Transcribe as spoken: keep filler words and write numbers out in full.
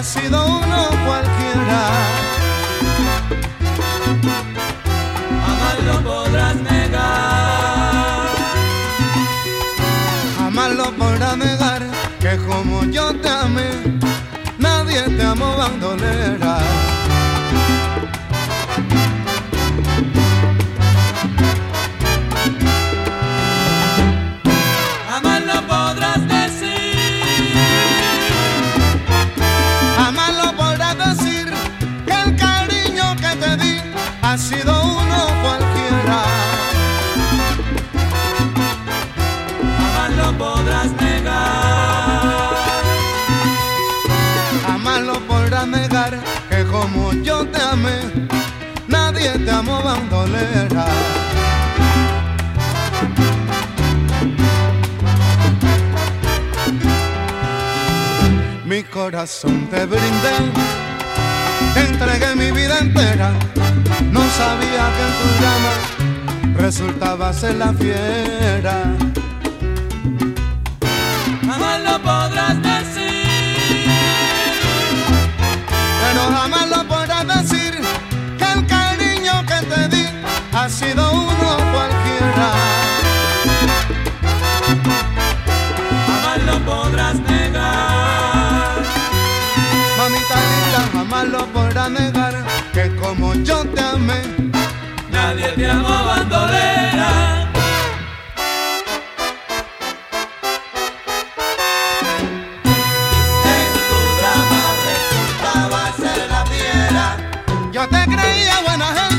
sido uno cualquiera. Jamás lo podrás negar. Jamás lo podrás negar, que como yo te amé, nadie te amó bandolera. Jamás lo podrás decir. Jamás lo podrás decir, que el cariño que te di ha sido uno cualquiera. Jamás lo podrás negar. Jamás lo podrás negar, que como yo te amé, nadie te amó bandolera. Mi corazón te brindé, te entregué mi vida entera. No sabía que en tu llama resultaba ser la fiera. Jamás lo podrás decir. Pero jamás lo podrás decir, que el cariño que te di ha sido uno cualquiera. Jamás lo podrás negar. Mamita linda, jamás lo podrás negar, que como yo te amé, Nadie te amó bandolera. En tu drama resultaba ser la fiera. yo te creía buena gente.